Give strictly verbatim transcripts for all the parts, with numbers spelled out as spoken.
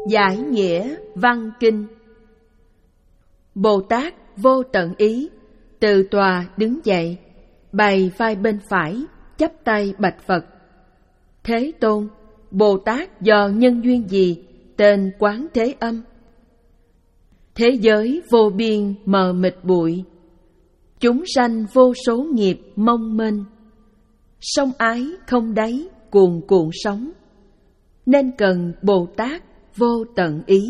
Giải nghĩa văn kinh. Bồ Tát vô tận ý, từ tòa đứng dậy, bày vai bên phải, chắp tay bạch Phật. Thế Tôn, Bồ Tát do nhân duyên gì, tên Quán Thế Âm? Thế giới vô biên mờ mịt bụi, chúng sanh vô số nghiệp mong mênh. Sông ái không đáy cuồn cuộn sóng, nên cần Bồ Tát vô tận ý.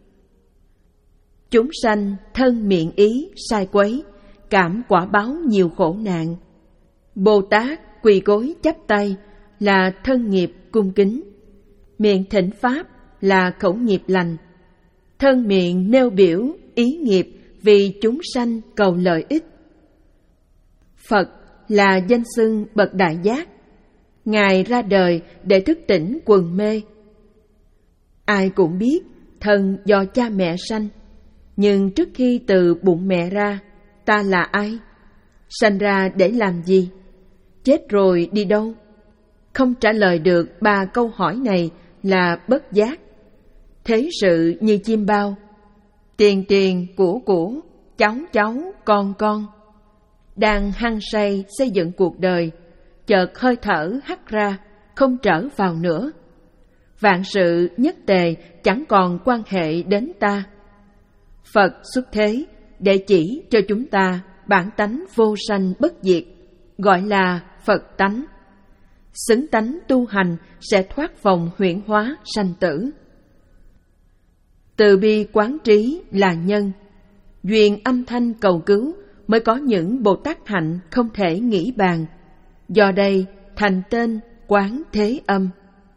Chúng sanh thân miệng ý sai quấy, cảm quả báo nhiều khổ nạn. Bồ Tát quỳ gối chắp tay là thân nghiệp cung kính, miệng thỉnh pháp là khẩu nghiệp lành. Thân miệng nêu biểu ý nghiệp vì chúng sanh cầu lợi ích. Phật là danh xưng bậc đại giác, Ngài ra đời để thức tỉnh quần mê. Ai cũng biết thân do cha mẹ sanh, nhưng trước khi từ bụng mẹ ra, ta là ai? Sanh ra để làm gì? Chết rồi đi đâu? Không trả lời được ba câu hỏi này là bất giác. Thế sự như chim bao, tiền tiền của của, cháu cháu con con. Đang hăng say xây dựng cuộc đời, chợt hơi thở hắt ra, không trở vào nữa. Vạn sự nhất tề chẳng còn quan hệ đến ta. Phật xuất thế để chỉ cho chúng ta bản tánh vô sanh bất diệt, gọi là Phật tánh. Xứng tánh tu hành sẽ thoát vòng huyễn hóa sanh tử. Từ bi quán trí là nhân, duyên âm thanh cầu cứu mới có những Bồ Tát hạnh không thể nghĩ bàn. Do đây thành tên Quán Thế Âm.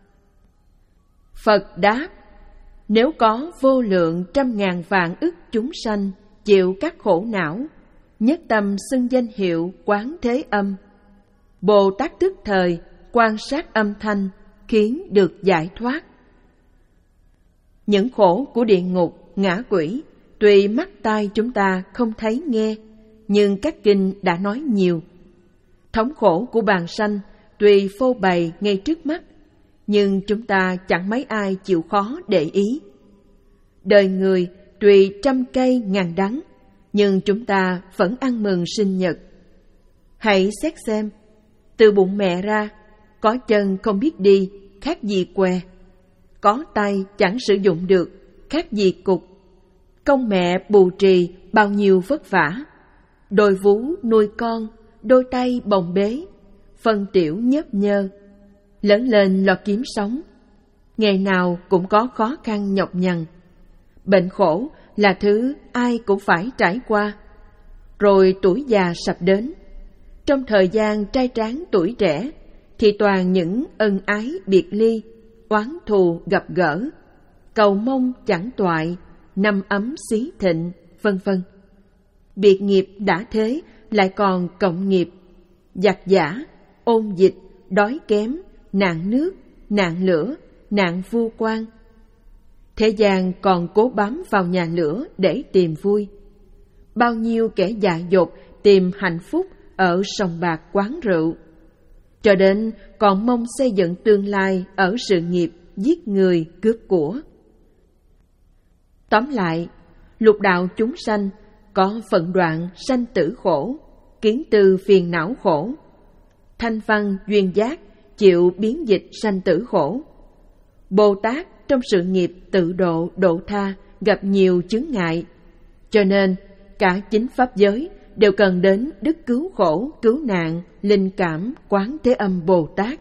Phật đáp: nếu có vô lượng trăm ngàn vạn ức chúng sanh chịu các khổ não, nhất tâm xưng danh hiệu Quán Thế Âm, Bồ Tát tức thời quan sát âm thanh khiến được giải thoát. Những khổ của địa ngục, ngã quỷ tuy mắt tai chúng ta không thấy nghe, nhưng các kinh đã nói nhiều. Thống khổ của bàn sanh tuy phô bày ngay trước mắt, nhưng chúng ta chẳng mấy ai chịu khó để ý. Đời người tuy trăm cây ngàn đắng, nhưng chúng ta vẫn ăn mừng sinh nhật. Hãy xét xem, từ bụng mẹ ra, có chân không biết đi, khác gì què. Có tay chẳng sử dụng được, khác gì cục. Công mẹ bù trì bao nhiêu vất vả. Đôi vú nuôi con, đôi tay bồng bế, phân tiểu nhớp nhơ. Lớn lên lo kiếm sống, ngày nào cũng có khó khăn nhọc nhằn. Bệnh khổ là thứ ai cũng phải trải qua. Rồi tuổi già sắp đến. Trong thời gian trai tráng tuổi trẻ thì toàn những ân ái biệt ly, oán thù gặp gỡ, cầu mong chẳng toại, năm ấm xí thịnh, vân vân. Biệt nghiệp đã thế lại còn cộng nghiệp, giặc giả, ôn dịch, đói kém, nạn nước, nạn lửa, nạn vu quan. Thế gian còn cố bám vào nhà lửa để tìm vui. Bao nhiêu kẻ dại dột tìm hạnh phúc ở sòng bạc quán rượu, cho đến còn mong xây dựng tương lai ở sự nghiệp giết người cướp của. Tóm lại, lục đạo chúng sanh có phận đoạn sanh tử khổ, kiến tư phiền não khổ. Thanh văn duyên giác chịu biến dịch sanh tử khổ. Bồ Tát trong sự nghiệp tự độ độ tha gặp nhiều chướng ngại, cho nên cả chính pháp giới đều cần đến đức cứu khổ cứu nạn linh cảm Quán Thế Âm Bồ Tát.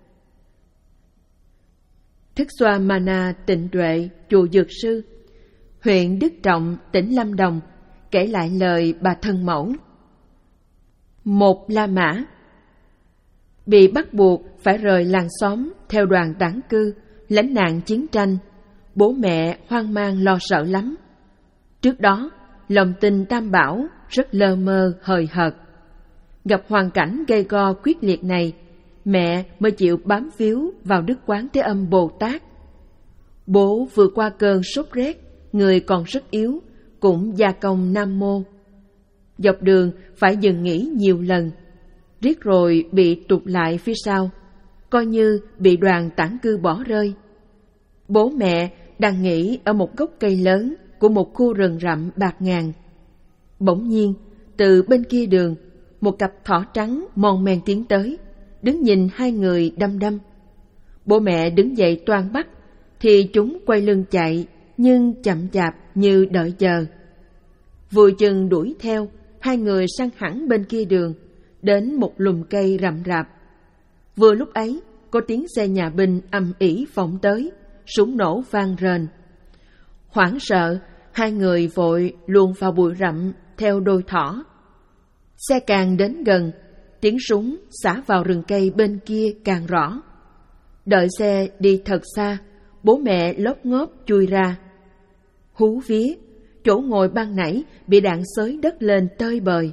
Thức Xoa Mana Tịnh Tuệ, chùa Dược Sư, huyện Đức Trọng, tỉnh Lâm Đồng, kể lại lời bà thân mẫu. Một La Mã bị bắt buộc phải rời làng xóm theo đoàn tản cư, lánh nạn chiến tranh. Bố mẹ hoang mang lo sợ lắm. Trước đó, lòng tin tam bảo rất lơ mơ hời hợt. Gặp hoàn cảnh gay go quyết liệt này, mẹ mới chịu bám víu vào Đức Quán Thế Âm Bồ Tát. Bố vừa qua cơn sốt rét, người còn rất yếu, cũng gia công Nam Mô. Dọc đường phải dừng nghỉ nhiều lần, riết rồi bị tụt lại phía sau, coi như bị đoàn tản cư bỏ rơi. Bố mẹ đang nghỉ ở một gốc cây lớn của một khu rừng rậm bạt ngàn. Bỗng nhiên, từ bên kia đường, một cặp thỏ trắng mon men tiến tới, đứng nhìn hai người đăm đăm. Bố mẹ đứng dậy toan bắt, thì chúng quay lưng chạy, nhưng chậm chạp như đợi chờ. Vừa chừng đuổi theo, hai người sang hẳn bên kia đường, đến một lùm cây rậm rạp. Vừa lúc ấy, có tiếng xe nhà binh ầm ĩ phóng tới, súng nổ vang rền. Hoảng sợ, hai người vội luồn vào bụi rậm theo đôi thỏ. Xe càng đến gần, tiếng súng xả vào rừng cây bên kia càng rõ. Đợi xe đi thật xa, bố mẹ lốp ngốp chui ra. Hú vía, chỗ ngồi ban nãy bị đạn xới đất lên tơi bời.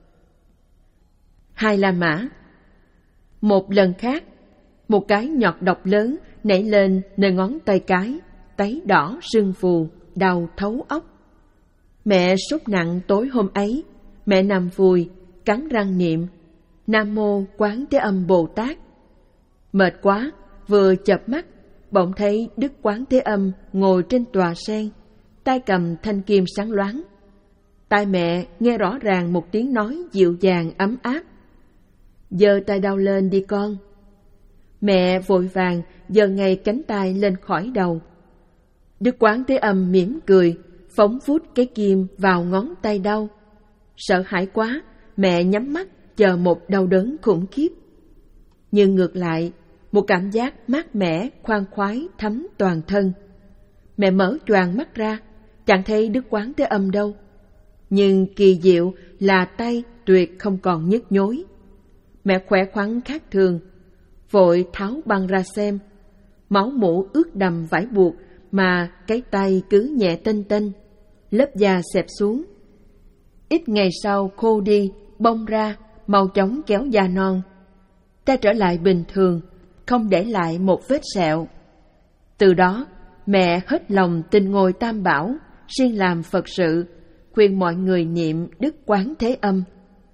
Hai La Mã. Một lần khác, một cái nhọt độc lớn nảy lên nơi ngón tay cái, tấy đỏ sưng phù, đau thấu óc. Mẹ sốt nặng tối hôm ấy, mẹ nằm vùi, cắn răng niệm Nam Mô Quán Thế Âm Bồ Tát. Mệt quá, vừa chợp mắt, bỗng thấy Đức Quán Thế Âm ngồi trên tòa sen, tay cầm thanh kim sáng loáng. Tai mẹ nghe rõ ràng một tiếng nói dịu dàng ấm áp: "Giơ tay đau lên đi con." Mẹ vội vàng giơ ngay cánh tay lên khỏi đầu. Đức Quán Thế Âm mỉm cười, phóng vút cái kim vào ngón tay đau. Sợ hãi quá, mẹ nhắm mắt chờ một đau đớn khủng khiếp. Nhưng ngược lại, một cảm giác mát mẻ, khoan khoái thấm toàn thân. Mẹ mở choàng mắt ra, chẳng thấy Đức Quán Thế Âm đâu. Nhưng kỳ diệu là tay tuyệt không còn nhức nhối. Mẹ khỏe khoắn khác thường, vội tháo băng ra xem. Máu mủ ướt đầm vải buộc mà cái tay cứ nhẹ tênh tênh, lớp da xẹp xuống. Ít ngày sau khô đi, bong ra, mau chóng kéo da non. Ta trở lại bình thường, không để lại một vết sẹo. Từ đó, mẹ hết lòng tin ngôi Tam Bảo, siêng làm Phật sự, khuyên mọi người niệm Đức Quán Thế Âm.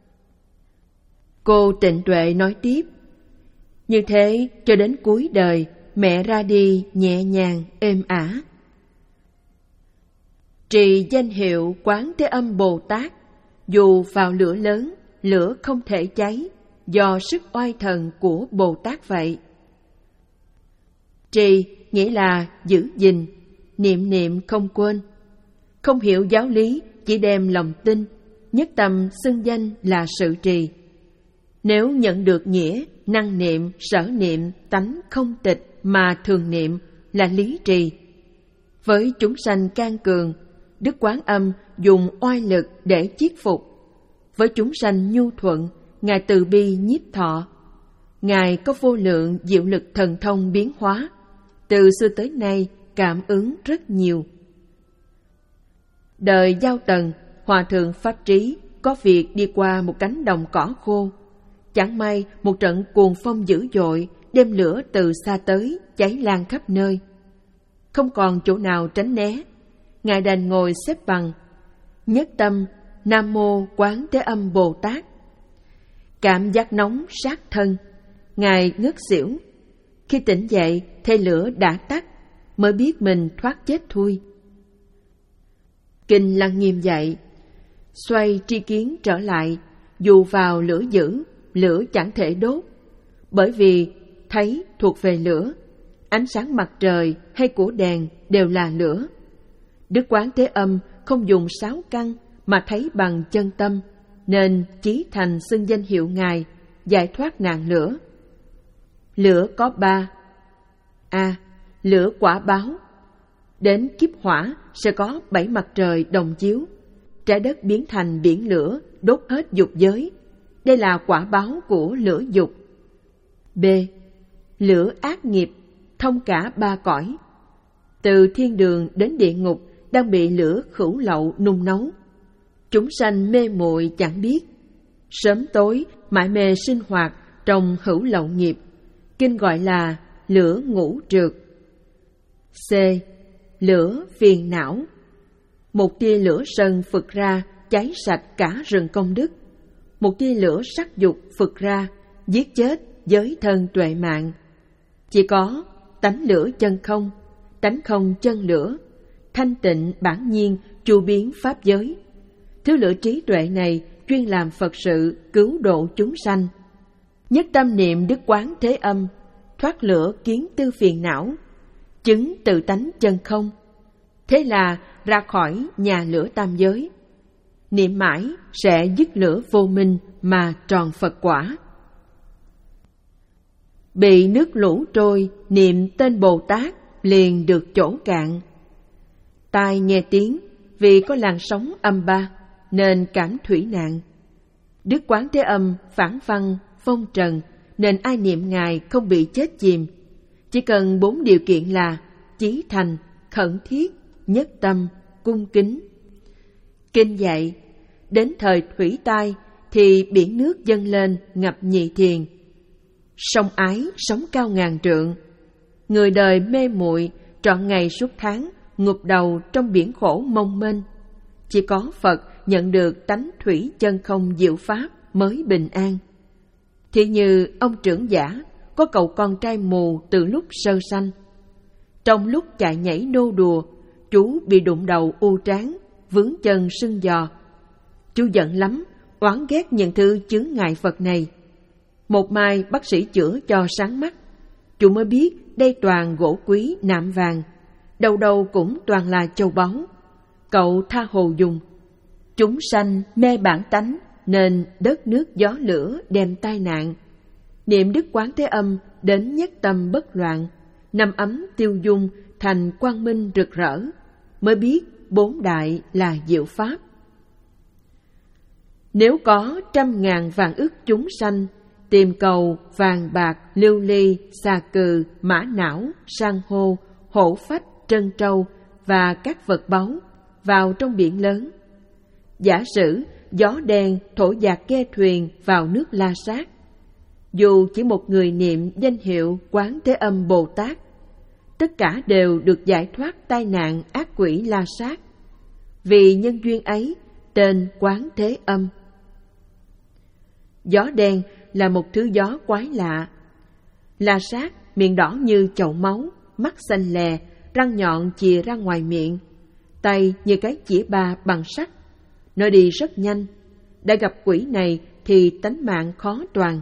Cô Tịnh Tuệ nói tiếp: như thế cho đến cuối đời, mẹ ra đi nhẹ nhàng, êm ả. Trì danh hiệu Quán Thế Âm Bồ Tát, dù vào lửa lớn, lửa không thể cháy, do sức oai thần của Bồ Tát vậy. Trì nghĩa là giữ gìn, niệm niệm không quên. Không hiểu giáo lý, chỉ đem lòng tin, nhất tâm xưng danh là sự trì. Nếu nhận được nghĩa, năng niệm, sở niệm, tánh không tịch mà thường niệm là lý trì. Với chúng sanh can cường, Đức Quán Âm dùng oai lực để chiết phục. Với chúng sanh nhu thuận, Ngài từ bi nhiếp thọ. Ngài có vô lượng diệu lực thần thông biến hóa, từ xưa tới nay cảm ứng rất nhiều. Đời Giao Tần, Hòa thượng Pháp Trí có việc đi qua một cánh đồng cỏ khô. Chẳng may một trận cuồng phong dữ dội đem lửa từ xa tới cháy lan khắp nơi. Không còn chỗ nào tránh né, Ngài đành ngồi xếp bằng, nhất tâm Nam Mô Quán Thế Âm Bồ Tát. Cảm giác nóng sát thân, Ngài ngất xỉu. Khi tỉnh dậy thấy lửa đã tắt, mới biết mình thoát chết thui. Kinh Lăng Nghiêm dạy: xoay tri kiến trở lại, dù vào lửa dữ, lửa chẳng thể đốt, bởi vì thấy thuộc về lửa. Ánh sáng mặt trời hay của đèn đều là lửa. Đức Quán Thế Âm không dùng sáu căn mà thấy bằng chân tâm, nên chí thành xưng danh hiệu Ngài, giải thoát nạn lửa. Lửa có ba. A. Lửa quả báo. Đến kiếp hỏa sẽ có bảy mặt trời đồng chiếu, trái đất biến thành biển lửa, đốt hết dục giới. Đây là quả báo của lửa dục. B. Lửa ác nghiệp, thông cả ba cõi. Từ thiên đường đến địa ngục đang bị lửa khửu lậu nung nấu. Chúng sanh mê muội chẳng biết, sớm tối mãi mê sinh hoạt trong hữu lậu nghiệp. Kinh gọi là lửa ngũ trượt. C. Lửa phiền não. Một tia lửa sân phực ra cháy sạch cả rừng công đức. Một tia lửa sắc dục phực ra giết chết giới thân tuệ mạng. Chỉ có tánh lửa chân không, tánh không chân lửa, thanh tịnh bản nhiên, chu biến pháp giới. Thứ lửa trí tuệ này chuyên làm Phật sự, cứu độ chúng sanh. Nhất tâm niệm Đức Quán Thế Âm, thoát lửa kiến tư phiền não, chứng tự tánh chân không. Thế là ra khỏi nhà lửa tam giới. Niệm mãi sẽ dứt lửa vô minh mà tròn Phật quả. Bị nước lũ trôi, niệm tên Bồ Tát liền được chỗ cạn. Tai nghe tiếng, vì có làn sóng âm ba nên cảm thủy nạn. Đức Quán Thế Âm phản văn phong trần, nên ai niệm Ngài không bị chết chìm. Chỉ cần bốn điều kiện là chí thành, khẩn thiết, nhất tâm, cung kính. Kinh dạy, đến thời thủy tai thì biển nước dâng lên ngập nhị thiền. Sông ái sóng cao ngàn trượng, người đời mê muội trọn ngày suốt tháng ngụp đầu trong biển khổ mong mênh. Chỉ có Phật nhận được tánh thủy chân không diệu pháp mới bình an. Thì như ông trưởng giả có cậu con trai mù từ lúc sơ sanh. Trong lúc chạy nhảy nô đùa, chú bị đụng đầu u trán, vướng chân sưng giò. Chú giận lắm, oán ghét những thứ chướng ngại Phật này. Một mai bác sĩ chữa cho sáng mắt, chú mới biết đây toàn gỗ quý nạm vàng, đầu đầu cũng toàn là châu báu. Cậu tha hồ dùng. Chúng sanh mê bản tánh nên đất nước gió lửa đem tai nạn. Niệm Đức Quán Thế Âm đến nhất tâm bất loạn, năm ấm tiêu dung thành quang minh rực rỡ, mới biết bốn đại là diệu pháp. Nếu có trăm ngàn vạn ức chúng sanh tìm cầu vàng bạc, lưu ly, xà cừ, mã não, san hô, hổ phách, trân trâu và các vật báu vào trong biển lớn, giả sử gió đen thổi dạt ghe thuyền vào nước La Sát, dù chỉ một người niệm danh hiệu Quán Thế Âm Bồ Tát, tất cả đều được giải thoát tai nạn ác quỷ La Sát. Vì nhân duyên ấy, tên Quán Thế Âm. Gió đen là một thứ gió quái lạ. La Sát miệng đỏ như chậu máu, mắt xanh lè, răng nhọn chìa ra ngoài miệng, tay như cái chĩa ba bằng sắt. Nó đi rất nhanh, đã gặp quỷ này thì tánh mạng khó toàn.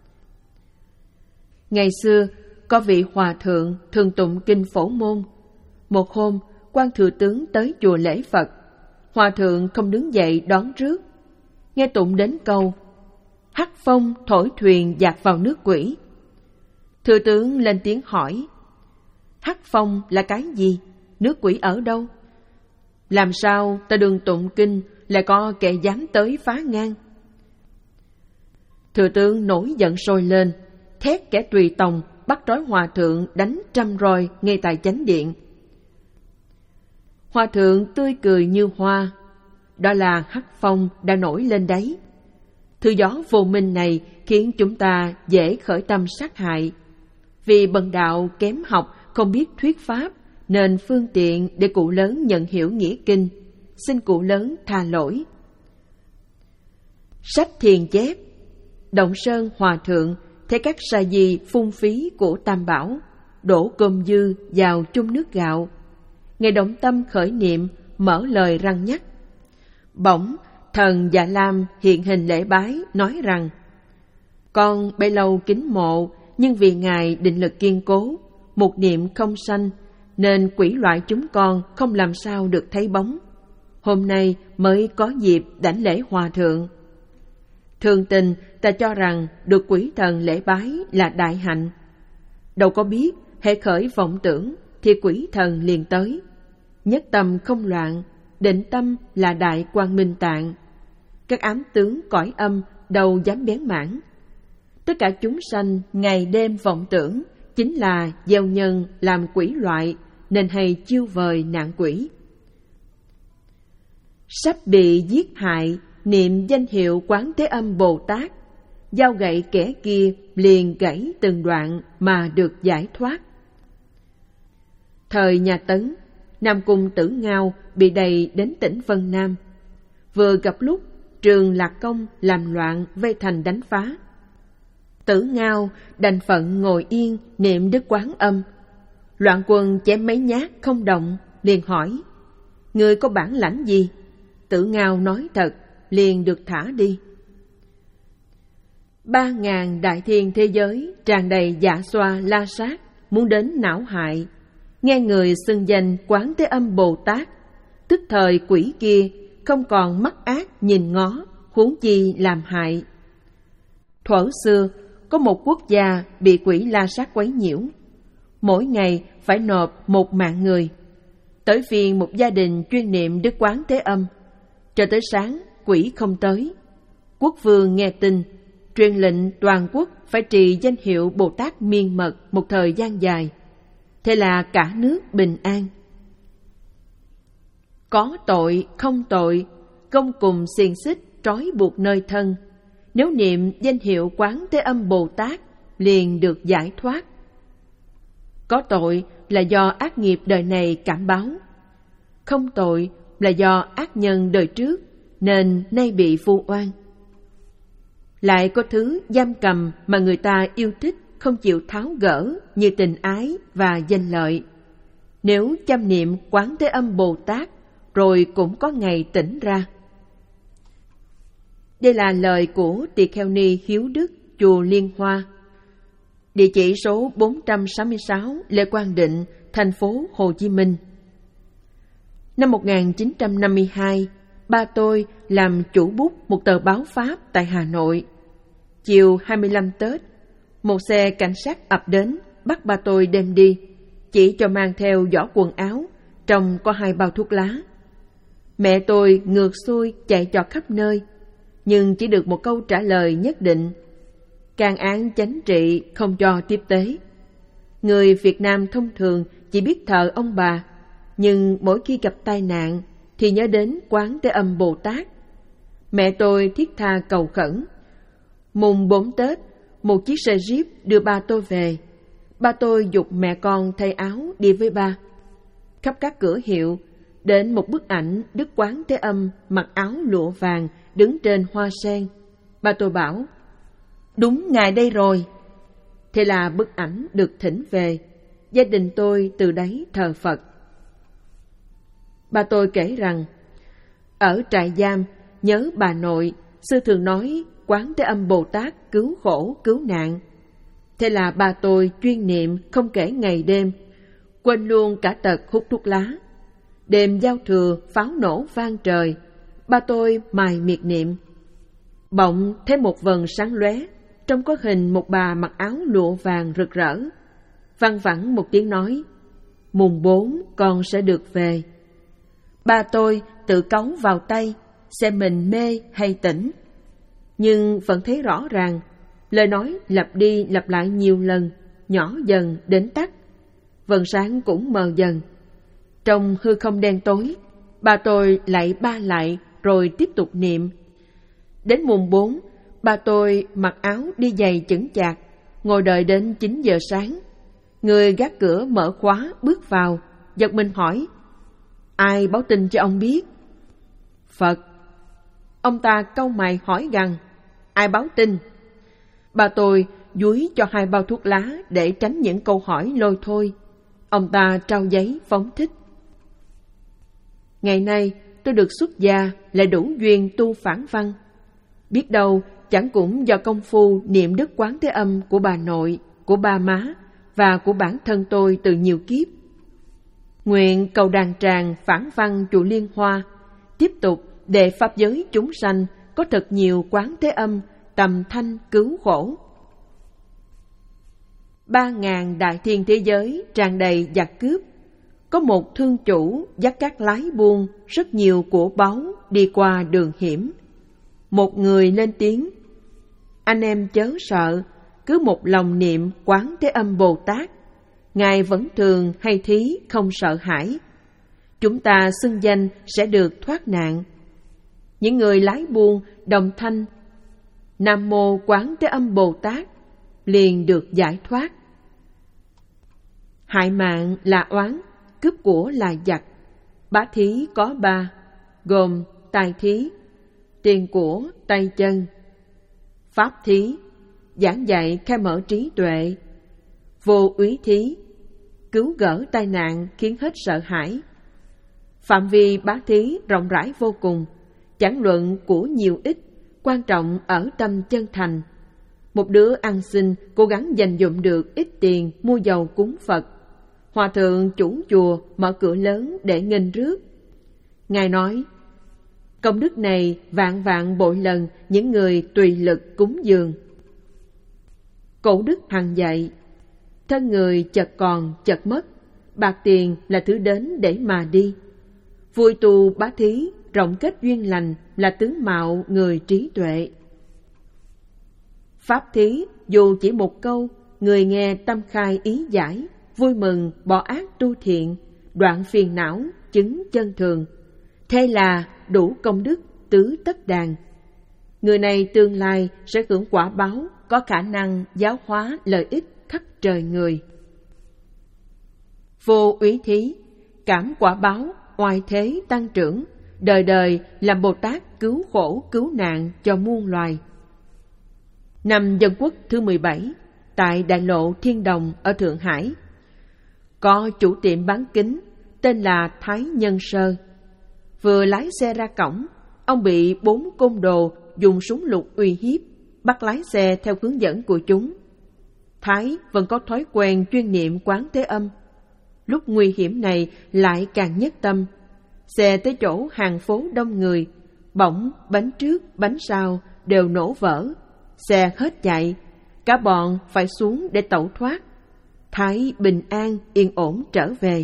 Ngày xưa, có vị hòa thượng thường tụng kinh Phổ Môn. Một hôm, quan thừa tướng tới chùa lễ Phật. Hòa thượng không đứng dậy đón rước. Nghe tụng đến câu hắc phong thổi thuyền dạt vào nước quỷ. Thừa tướng lên tiếng hỏi, hắc phong là cái gì? Nước quỷ ở đâu? Làm sao ta đường tụng kinh lại có kẻ dám tới phá ngang? Thừa tướng nổi giận sôi lên, thét kẻ tùy tòng bắt trói hòa thượng đánh trăm roi ngay tại chánh điện. Hòa thượng tươi cười như hoa. Đó là hắc phong đã nổi lên đấy. Thứ gió vô minh này khiến chúng ta dễ khởi tâm sát hại. Vì bần đạo kém học, không biết thuyết pháp, nên phương tiện để cụ lớn nhận hiểu nghĩa kinh. Xin cụ lớn tha lỗi. Sách thiền chép, Động Sơn Hòa Thượng thấy các sa di phung phí của Tam Bảo, đổ cơm dư vào chung nước gạo. Ngài động tâm khởi niệm, mở lời răng nhắc. Bỗng thần Dạ Lam hiện hình lễ bái, nói rằng: con bấy lâu kính mộ, nhưng vì Ngài định lực kiên cố, một niệm không sanh, nên quỷ loại chúng con không làm sao được thấy bóng. Hôm nay mới có dịp đảnh lễ hòa thượng. Thường tình ta cho rằng được quỷ thần lễ bái là đại hạnh. Đâu có biết hễ khởi vọng tưởng thì quỷ thần liền tới. Nhất tâm không loạn, định tâm là đại quang minh tạng. Các ám tướng cõi âm đâu dám bén mảng. Tất cả chúng sanh ngày đêm vọng tưởng chính là gieo nhân làm quỷ loại, nên hay chiêu vời nạn quỷ. Sắp bị giết hại, niệm danh hiệu Quán Thế Âm Bồ Tát, dao gậy kẻ kia liền gãy từng đoạn mà được giải thoát. Thời nhà Tấn, Nam Cung Tử Ngao bị đầy đến tỉnh Vân Nam. Vừa gặp lúc Trường Lạc Công làm loạn vây thành đánh phá. Tử Ngao đành phận ngồi yên niệm Đức Quán Âm. Loạn Quân chém mấy nhát không động, liền hỏi: Ngươi có bản lãnh gì? Tử Ngao nói thật, liền được thả đi. Ba ngàn đại thiên thế giới tràn đầy dạ xoa la sát, muốn đến não hại. Nghe người xưng danh Quán Thế Âm Bồ Tát, tức thời quỷ kia không còn mắt ác nhìn ngó, huống chi làm hại. Thuở xưa có một quốc gia bị quỷ la sát quấy nhiễu, mỗi ngày phải nộp một mạng người. Tới phiên một gia đình chuyên niệm Đức Quán Thế Âm, cho tới sáng quỷ không tới. Quốc vương nghe tin, truyền lệnh toàn quốc phải trì danh hiệu Bồ Tát miên mật một thời gian dài. Thế là cả nước bình an. Có tội không tội, gông cùng xiềng xích trói buộc nơi thân. Nếu niệm danh hiệu Quán Thế Âm Bồ Tát, liền được giải thoát. Có tội là do ác nghiệp đời này cảm báo, không tội là do ác nhân đời trước nên nay bị vu oan. Lại có thứ giam cầm mà người ta yêu thích không chịu tháo gỡ, như tình ái và danh lợi. Nếu chăm niệm Quán Thế Âm Bồ Tát, rồi cũng có ngày tỉnh ra. Đây là lời của Tỳ Kheo Ni Hiếu Đức, chùa Liên Hoa. Địa chỉ số bốn trăm sáu mươi sáu Lê Quang Định, thành phố Hồ Chí Minh. Năm một nghìn chín trăm năm mươi hai, ba tôi làm chủ bút một tờ báo Pháp tại Hà Nội. Chiều hai mươi lăm Tết, một xe cảnh sát ập đến, bắt ba tôi đem đi, chỉ cho mang theo giỏ quần áo, trong có hai bao thuốc lá. Mẹ tôi ngược xuôi chạy trọt khắp nơi, nhưng chỉ được một câu trả lời nhất định: can án chánh trị, không cho tiếp tế. Người Việt Nam thông thường chỉ biết thờ ông bà, nhưng mỗi khi gặp tai nạn thì nhớ đến Quán Thế Âm Bồ Tát. Mẹ tôi thiết tha cầu khẩn. Mùng bốn Tết, một chiếc xe Jeep đưa ba tôi về. Ba tôi giục mẹ con thay áo đi với ba. Khắp các cửa hiệu, đến một bức ảnh Đức Quán Thế Âm mặc áo lụa vàng đứng trên hoa sen. Ba tôi bảo: đúng ngài đây rồi. Thế là bức ảnh được thỉnh về. Gia đình tôi từ đấy thờ Phật. Ba tôi kể rằng, ở trại giam nhớ bà nội, sư thường nói Quán Thế Âm Bồ Tát cứu khổ cứu nạn. Thế là ba tôi chuyên niệm không kể ngày đêm, quên luôn cả tật hút thuốc lá. Đêm giao thừa pháo nổ vang trời, ba tôi mài miệt niệm. Bỗng thấy một vầng sáng lóe, trông có hình một bà mặc áo lụa vàng rực rỡ. Văng vẳng một tiếng nói: mùng bốn con sẽ được về. Ba tôi tự cáu vào tay, xem mình mê hay tỉnh. Nhưng vẫn thấy rõ ràng, lời nói lặp đi lặp lại nhiều lần, nhỏ dần đến tắt. Vầng sáng cũng mờ dần. Trong hư không đen tối, ba tôi lại ba lại rồi tiếp tục niệm. Đến mùng bốn, ba tôi mặc áo đi giày chững chạc, ngồi đợi đến chín giờ sáng. Người gác cửa mở khóa bước vào, giật mình hỏi: ai báo tin cho ông biết? Phật. Ông ta cau mày hỏi gằn: ai báo tin? Ba tôi dúi cho hai bao thuốc lá để tránh những câu hỏi lôi thôi. Ông ta trao giấy phóng thích. Ngày nay tôi được xuất gia, lại đủ duyên tu phản văn. Biết đâu chẳng cũng do công phu niệm Đức Quán Thế Âm của bà nội, của ba má và của bản thân tôi từ nhiều kiếp. Nguyện cầu đàn tràng phản văn chùa Liên Hoa tiếp tục để pháp giới chúng sanh có thật nhiều Quán Thế Âm tầm thanh cứu khổ. Ba ngàn đại thiên thế giới tràn đầy giặc cướp. Có một thương chủ dắt các lái buôn rất nhiều của báu đi qua đường hiểm. Một người lên tiếng: anh em chớ sợ, cứ một lòng niệm Quán Thế Âm Bồ Tát, ngài vẫn thường hay thí không sợ hãi. Chúng ta xưng danh sẽ được thoát nạn. Những người lái buôn đồng thanh Nam Mô Quán Thế Âm Bồ Tát, liền được giải thoát. Hại mạng là oán, cướp của là giặc. Bá thí có ba, gồm tài thí, tiền của, tay chân. Pháp thí, giảng dạy khai mở trí tuệ. Vô úy thí, cứu gỡ tai nạn khiến hết sợ hãi. Phạm vi bá thí rộng rãi vô cùng, chẳng luận của nhiều ít, quan trọng ở tâm chân thành. Một đứa ăn xin cố gắng dành dụm được ít tiền mua dầu cúng Phật. Hòa thượng chủ chùa mở cửa lớn để nghênh rước. Ngài nói, công đức này vạn vạn bội lần những người tùy lực cúng dường. Cổ đức hằng dạy, thân người chợt còn chợt mất, bạc tiền là thứ đến để mà đi. Vui tu bá thí, rộng kết duyên lành là tướng mạo người trí tuệ. Pháp thí dù chỉ một câu, người nghe tâm khai ý giải, vui mừng bỏ ác tu thiện, đoạn phiền não chứng chân thường. Thế là đủ công đức tứ tất đàn. Người này tương lai sẽ hưởng quả báo, có khả năng giáo hóa lợi ích khắp trời người. Vô úy thí, cảm quả báo, oai thế tăng trưởng, đời đời làm Bồ Tát cứu khổ cứu nạn cho muôn loài. Năm Dân Quốc thứ mười bảy, tại đại lộ Thiên Đồng ở Thượng Hải, có chủ tiệm bán kính tên là Thái Nhân Sơ. Vừa lái xe ra cổng, ông bị bốn côn đồ dùng súng lục uy hiếp, bắt lái xe theo hướng dẫn của chúng. Thái vẫn có thói quen chuyên niệm Quán Thế Âm. Lúc nguy hiểm này lại càng nhất tâm. Xe tới chỗ hàng phố đông người, bỗng bánh trước bánh sau đều nổ vỡ, xe hết chạy, cả bọn phải xuống để tẩu thoát. Thái bình an yên ổn trở về.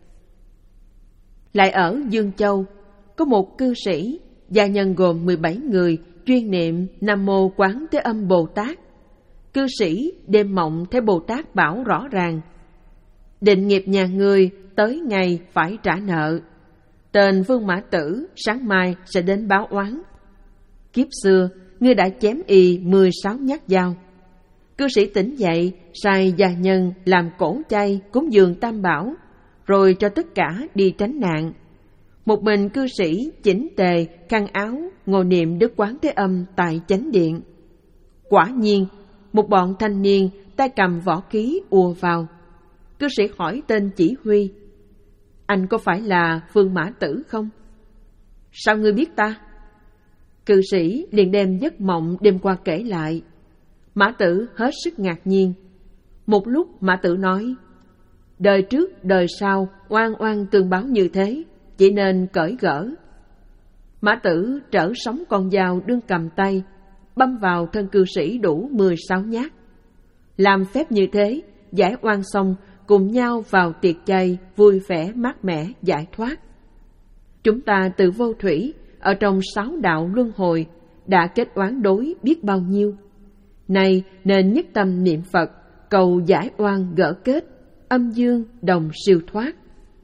Lại ở Dương Châu, có một cư sĩ, gia nhân gồm mười bảy người, chuyên niệm Nam Mô Quán Thế Âm Bồ Tát. Cư sĩ đêm mộng thấy Bồ Tát bảo rõ ràng, định nghiệp nhà ngươi tới ngày phải trả nợ. Tên Vương Mã Tử sáng mai sẽ đến báo oán. Kiếp xưa, ngươi đã chém y mười sáu nhát dao. Cư sĩ tỉnh dậy, sai gia nhân làm cổ chay cúng dường Tam Bảo, rồi cho tất cả đi tránh nạn. Một mình cư sĩ chỉnh tề, khăn áo, ngồi niệm Đức Quán Thế Âm tại chánh điện. Quả nhiên, một bọn thanh niên tay cầm võ khí ùa vào. Cư sĩ hỏi tên chỉ huy, anh có phải là Vương Mã Tử không? Sao ngươi biết ta? Cư sĩ liền đem giấc mộng đêm qua kể lại. Mã Tử hết sức ngạc nhiên. Một lúc Mã Tử nói, đời trước đời sau oan oan tương báo như thế, chỉ nên cởi gỡ. Mã Tử trở sống con dao đương cầm tay, băm vào thân cư sĩ đủ mười sáu nhát. Làm phép như thế, giải oan xong, cùng nhau vào tiệc chay, vui vẻ mát mẻ giải thoát. Chúng ta từ vô thủy, ở trong sáu đạo luân hồi, đã kết oán đối biết bao nhiêu. Nay nên nhất tâm niệm Phật, cầu giải oan gỡ kết, âm dương đồng siêu thoát.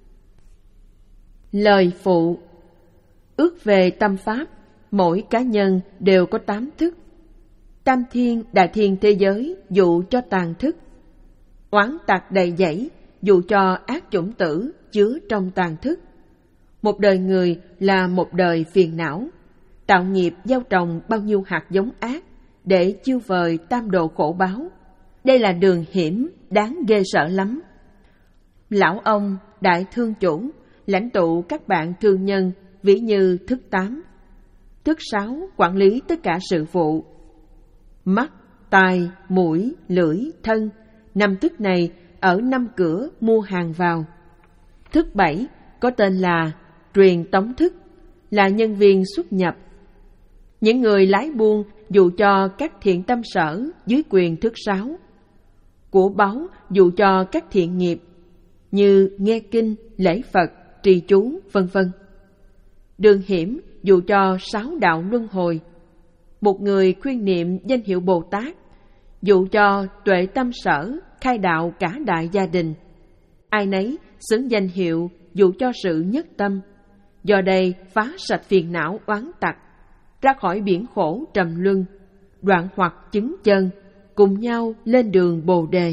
Lời phụ. Ước về tâm pháp, mỗi cá nhân đều có tám thức. Tam thiên đại thiên thế giới dụ cho tàn thức. Oán tạc đầy dẫy dụ cho ác chủng tử chứa trong tàn thức. Một đời người là một đời phiền não, tạo nghiệp gieo trồng bao nhiêu hạt giống ác để chiêu vời tam độ khổ báo. Đây là đường hiểm đáng ghê sợ lắm. Lão ông đại thương chủ lãnh tụ các bạn thương nhân, ví như thức tám. Thức sáu quản lý tất cả sự vụ. Mắt, tai, mũi, lưỡi, thân, năm thức này ở năm cửa mua hàng vào. Thức bảy có tên là truyền tống thức, là nhân viên xuất nhập. Những người lái buôn dụ cho các thiện tâm sở dưới quyền thức sáu. Của báu dụ cho các thiện nghiệp như nghe kinh, lễ Phật, trì chú, vân vân. Đường hiểm dụ cho sáu đạo luân hồi. Một người khuyên niệm danh hiệu Bồ Tát dụ cho tuệ tâm sở khai đạo cả đại gia đình. Ai nấy xứng danh hiệu dụ cho sự nhất tâm. Do đây phá sạch phiền não oán tặc, ra khỏi biển khổ trầm luân, đoạn hoặc chứng chân, cùng nhau lên đường Bồ Đề.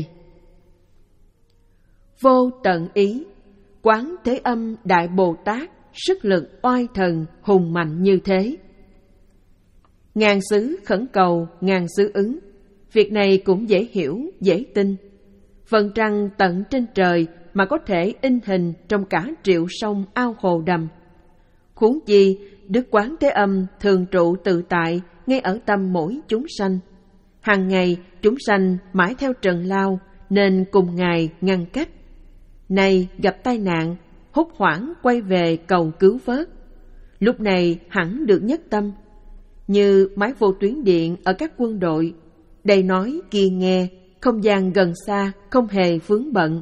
Vô tận ý, Quán Thế Âm Đại Bồ Tát sức lực oai thần hùng mạnh như thế. Ngàn xứ khẩn cầu, ngàn xứ ứng. Việc này cũng dễ hiểu, dễ tin. Vầng trăng tận trên trời mà có thể in hình trong cả triệu sông ao hồ đầm. Huống chi, Đức Quán Thế Âm thường trụ tự tại ngay ở tâm mỗi chúng sanh. Hàng ngày chúng sanh mãi theo trần lao nên cùng Ngài ngăn cách. Nay gặp tai nạn, hốt hoảng quay về cầu cứu vớt. Lúc này hẳn được nhất tâm, như máy vô tuyến điện ở các quân đội, đây nói kia nghe, không gian gần xa, không hề vướng bận.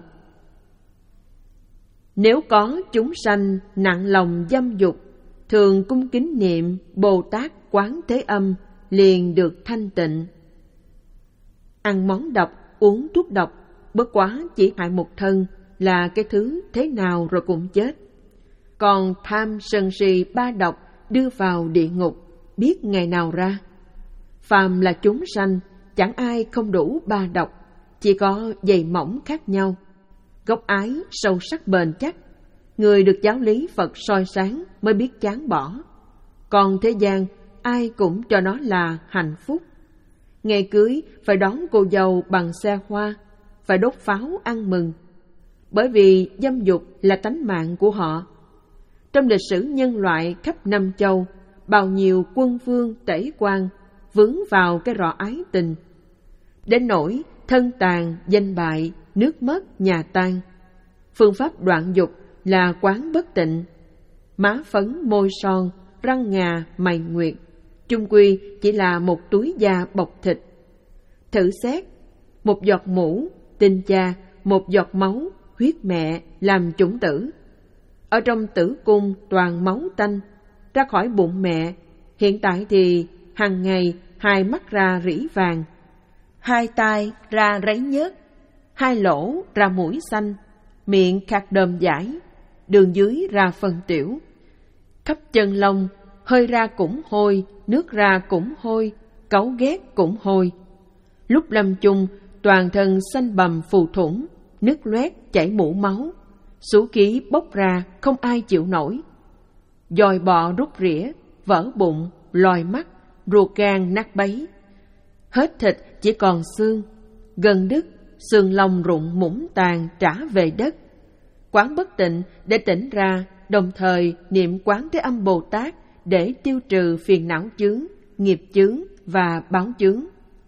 Nếu có chúng sanh nặng lòng dâm dục, thường cung kính niệm Bồ Tát Quán Thế Âm liền được thanh tịnh. Ăn món độc, uống thuốc độc, bất quá chỉ hại một thân, là cái thứ thế nào rồi cũng chết. Còn tham sân si ba độc đưa vào địa ngục, biết ngày nào ra. Phàm là chúng sanh, chẳng ai không đủ ba độc, chỉ có dày mỏng khác nhau. Gốc ái sâu sắc bền chắc, người được giáo lý Phật soi sáng mới biết chán bỏ. Còn thế gian, ai cũng cho nó là hạnh phúc. Ngày cưới phải đón cô dâu bằng xe hoa, phải đốt pháo ăn mừng. Bởi vì dâm dục là tánh mạng của họ. Trong lịch sử nhân loại khắp năm châu, bao nhiêu quân vương tể quan vướng vào cái rọ ái tình. Đến nỗi thân tàn, danh bại, nước mất, nhà tan. Phương pháp đoạn dục là quán bất tịnh. Má phấn, môi son, răng ngà, mày nguyệt, chung quy chỉ là một túi da bọc thịt. Thử xét, một giọt mũ, tinh cha, một giọt máu, huyết mẹ làm chủng tử. Ở trong tử cung toàn máu tanh, ra khỏi bụng mẹ, hiện tại thì hàng ngày hai mắt ra rỉ vàng, hai tai ra ráy nhớt, hai lỗ ra mũi xanh, miệng khạc đờm dãi, đường dưới ra phân tiểu. Khắp chân lông, hơi ra cũng hôi, nước ra cũng hôi, cáu ghét cũng hôi. Lúc lâm chung, toàn thân xanh bầm phù thủng, nước loét chảy mũ máu, xú khí bốc ra không ai chịu nổi. Dòi bọ rút rỉa, vỡ bụng, lòi mắt, ruột gan nát bấy. Hết thịt chỉ còn xương, gần đứt, xương lông rụng mũng tàn trả về đất. Quán bất tịnh để tỉnh ra, đồng thời niệm Quán Thế Âm Bồ Tát để tiêu trừ phiền não chướng, nghiệp chướng và báo chướng.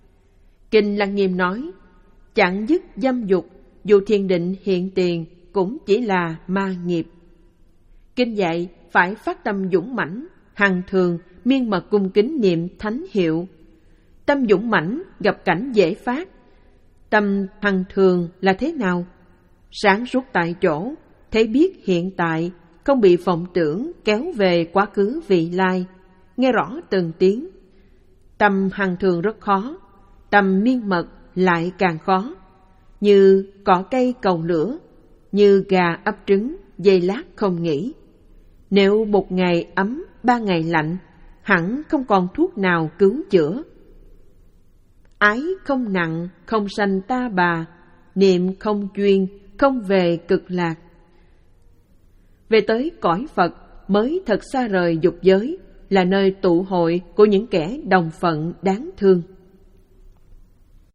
Kinh Lăng Nghiêm nói, chẳng dứt dâm dục, dù thiền định hiện tiền cũng chỉ là ma nghiệp. Kinh dạy phải phát tâm dũng mãnh, hằng thường miên mật cung kính niệm thánh hiệu. Tâm dũng mãnh gặp cảnh dễ phát. Tâm hằng thường là thế nào? Sáng suốt tại chỗ, thấy biết hiện tại, không bị vọng tưởng kéo về quá khứ vị lai, nghe rõ từng tiếng. Tâm hằng thường rất khó, tâm miên mật lại càng khó. Như cỏ cây cầu lửa, như gà ấp trứng, giây lát không nghỉ. Nếu một ngày ấm, ba ngày lạnh, hẳn không còn thuốc nào cứu chữa. Ái không nặng, không sanh ta bà, niệm không chuyên, không về cực lạc. Về tới cõi Phật mới thật xa rời dục giới, là nơi tụ hội của những kẻ đồng phận đáng thương.